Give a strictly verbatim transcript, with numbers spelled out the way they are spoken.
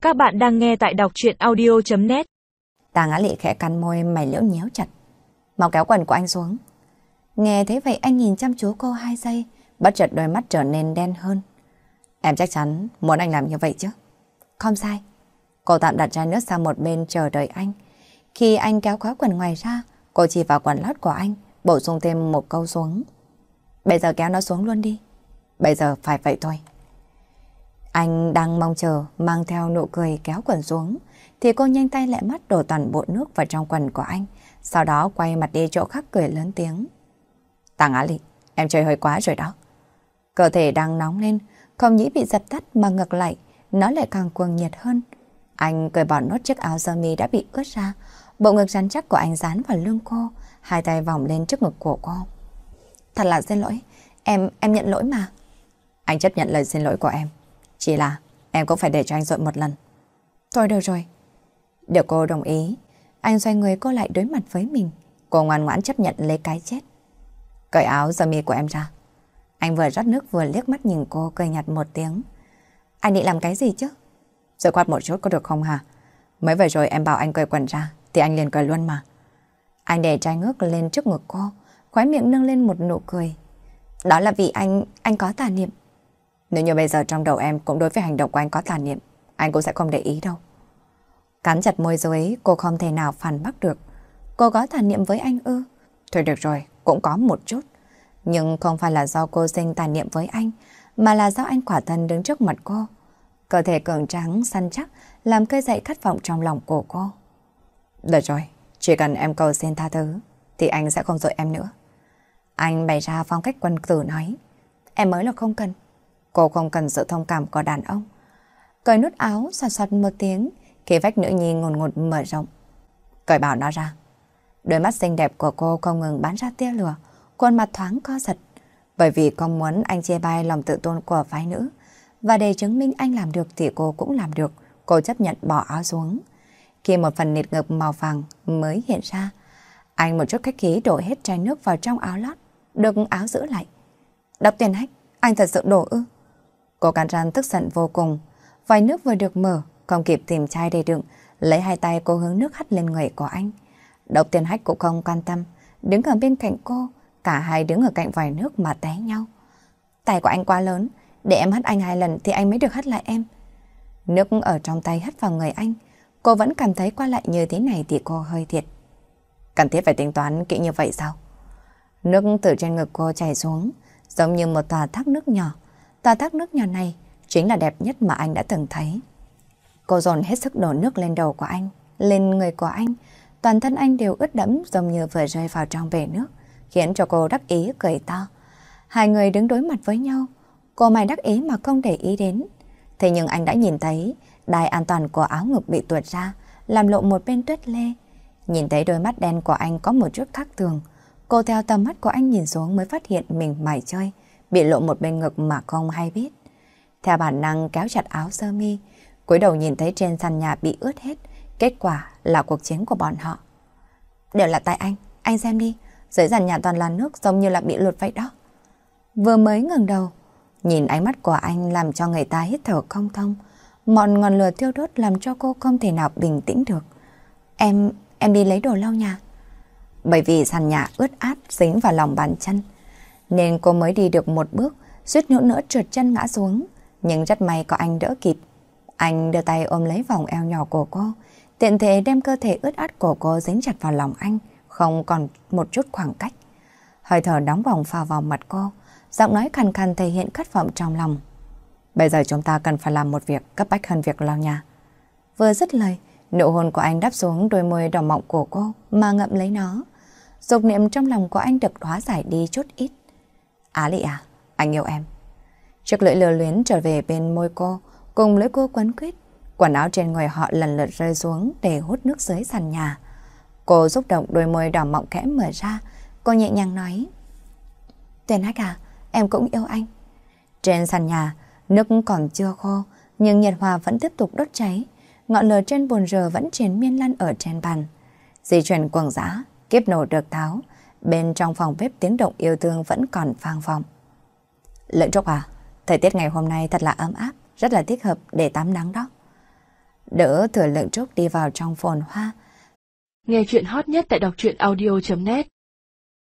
Các bạn đang nghe tại đọc truyện audio chấm net. Tàng Á Lị khẽ cắn môi, mày liễu nhéo chặt. Mau kéo quần của anh xuống. Nghe thế vậy anh nhìn chăm chú cô hai giây, bất chợt đôi mắt trở nên đen hơn. Em chắc chắn muốn anh làm như vậy chứ? Không sai. Cô tạm đặt chai nước sang một bên chờ đợi anh. Khi anh kéo khóa quần ngoài ra, cô chỉ vào quần lót của anh, bổ sung thêm một câu xuống. Bây giờ kéo nó xuống luôn đi. Bây giờ phải vậy thôi. Anh đang mong chờ, mang theo nụ cười kéo quần xuống, thì cô nhanh tay lẹ mắt đổ toàn bộ nước vào trong quần của anh, sau đó quay mặt đi chỗ khác cười lớn tiếng. Tàng Á Lị, em chơi hơi quá rồi đó. Cơ thể đang nóng lên, không nghĩ bị dập tắt mà ngược lại, nó lại càng cuồng nhiệt hơn. Anh cởi bỏ nốt chiếc áo sơ mi đã bị ướt ra, bộ ngực rắn chắc của anh dán vào lưng cô, hai tay vòng lên trước ngực của cô. Thật là xin lỗi, em em nhận lỗi mà. Anh chấp nhận lời xin lỗi của em. Chỉ là em cũng phải để cho anh dội một lần. Thôi được rồi. Được cô đồng ý, anh xoay người cô lại đối mặt với mình. Cô ngoan ngoãn chấp nhận lấy cái chết. Cởi áo sơ mi của em ra. Anh vừa rót nước vừa liếc mắt nhìn cô, cười nhạt một tiếng. Anh định làm cái gì chứ? Rồi quát một chút có được không hả? Mới vừa rồi em bảo anh cởi quần ra thì anh liền cởi luôn mà. Anh để chai nước lên trước ngực cô, khóe miệng nâng lên một nụ cười. Đó là vì anh, anh có tà niệm. Nếu như bây giờ trong đầu em cũng đối với hành động của anh có tà niệm, anh cũng sẽ không để ý đâu. Cắn chặt môi dưới, cô không thể nào phản bác được. Cô có tà niệm với anh ư? Thôi được rồi, cũng có một chút. Nhưng không phải là do cô sinh tà niệm với anh, mà là do anh quả thân đứng trước mặt cô. Cơ thể cường tráng, săn chắc, làm khơi dậy khát vọng trong lòng của cô. Được rồi, chỉ cần em cầu xin tha thứ, thì anh sẽ không dội em nữa. Anh bày ra phong cách quân tử nói. Em mới là không cần. Cô không cần sự thông cảm của đàn ông. Cởi nút áo, xoạt xoạt một tiếng, khi vách nữ nhi ngồn ngột mở rộng. Cởi bảo nó ra. Đôi mắt xinh đẹp của cô không ngừng bắn ra tia lửa, khuôn mặt thoáng co giật. Bởi vì không muốn anh chê bai lòng tự tôn của phái nữ. Và để chứng minh anh làm được thì cô cũng làm được. Cô chấp nhận bỏ áo xuống. Khi một phần nịt ngực màu vàng mới hiện ra, anh một chút khách khí đổ hết chai nước vào trong áo lót, được áo giữ lại. Độc Tiền Hách, anh thật sự đổ ư? Cô cắn răng tức giận vô cùng. Vòi nước vừa được mở, không kịp tìm chai để đựng, lấy hai tay cô hướng nước hắt lên người của anh. Độc Tiền Hách cũng không quan tâm, đứng ở bên cạnh cô, cả hai đứng ở cạnh vòi nước mà té nhau. Tay của anh quá lớn, để em hắt anh hai lần thì anh mới được hắt lại em. Nước ở trong tay hắt vào người anh, cô vẫn cảm thấy qua lại như thế này thì cô hơi thiệt. Cần thiết phải tính toán kỹ như vậy sao? Nước từ trên ngực cô chảy xuống, giống như một tòa thác nước nhỏ. Tòa thác nước nhỏ này chính là đẹp nhất mà anh đã từng thấy. Cô dồn hết sức đổ nước lên đầu của anh, lên người của anh. Toàn thân anh đều ướt đẫm giống như vừa rơi vào trong bể nước, khiến cho cô đắc ý cười to. Hai người đứng đối mặt với nhau, cô mày đắc ý mà không để ý đến. Thế nhưng anh đã nhìn thấy đai an toàn của áo ngực bị tuột ra, làm lộ một bên tuyết lê. Nhìn thấy đôi mắt đen của anh có một chút khác thường, cô theo tầm mắt của anh nhìn xuống mới phát hiện mình mải chơi, bị lộ một bên ngực mà không hay biết. Theo bản năng kéo chặt áo sơ mi, cúi đầu nhìn thấy trên sàn nhà bị ướt hết, kết quả là cuộc chiến của bọn họ. Đều là tại anh, anh xem đi, dưới sàn nhà toàn là nước giống như là bị lụt vậy đó. Vừa mới ngẩng đầu, nhìn ánh mắt của anh làm cho người ta hít thở không thông, một ngọn lửa thiêu đốt làm cho cô không thể nào bình tĩnh được. Em, em đi lấy đồ lau nhà. Bởi vì sàn nhà ướt át dính vào lòng bàn chân, nên cô mới đi được một bước, suýt nữa nữa trượt chân ngã xuống. Nhưng rất may có anh đỡ kịp. Anh đưa tay ôm lấy vòng eo nhỏ của cô, tiện thể đem cơ thể ướt át của cô dính chặt vào lòng anh, không còn một chút khoảng cách. Hơi thở nóng bỏng phả vào mặt cô, giọng nói khàn khàn thể hiện khát vọng trong lòng. Bây giờ chúng ta cần phải làm một việc cấp bách hơn việc lau nhà. Vừa dứt lời, nụ hôn của anh đáp xuống đôi môi đỏ mọng của cô mà ngậm lấy nó. Dục niệm trong lòng của anh được hóa giải đi chút ít. Á Lị à, anh yêu em. Chiếc lưỡi lừa luyến trở về bên môi cô, cùng lưỡi cô quấn quýt. Quần áo trên người họ lần lượt rơi xuống để hút nước dưới sàn nhà. Cô xúc động đôi môi đỏ mọng khẽ mở ra, cô nhẹ nhàng nói. Tiền Hách à, em cũng yêu anh. Trên sàn nhà, nước còn chưa khô, nhưng nhiệt hòa vẫn tiếp tục đốt cháy. Ngọn lửa trên bồn rờ vẫn triền miên lăn ở trên bàn. Di chuyển quầng giã, kiếp nổ được tháo. Bên trong phòng bếp tiếng động yêu thương vẫn còn vang vọng. Lợn Trúc à, thời tiết ngày hôm nay thật là ấm áp, rất là thích hợp để tắm nắng đó. đỡ Thừa Lượng Trúc đi vào trong phồn hoa. Nghe chuyện hot nhất tại đọc truyện audio chấm net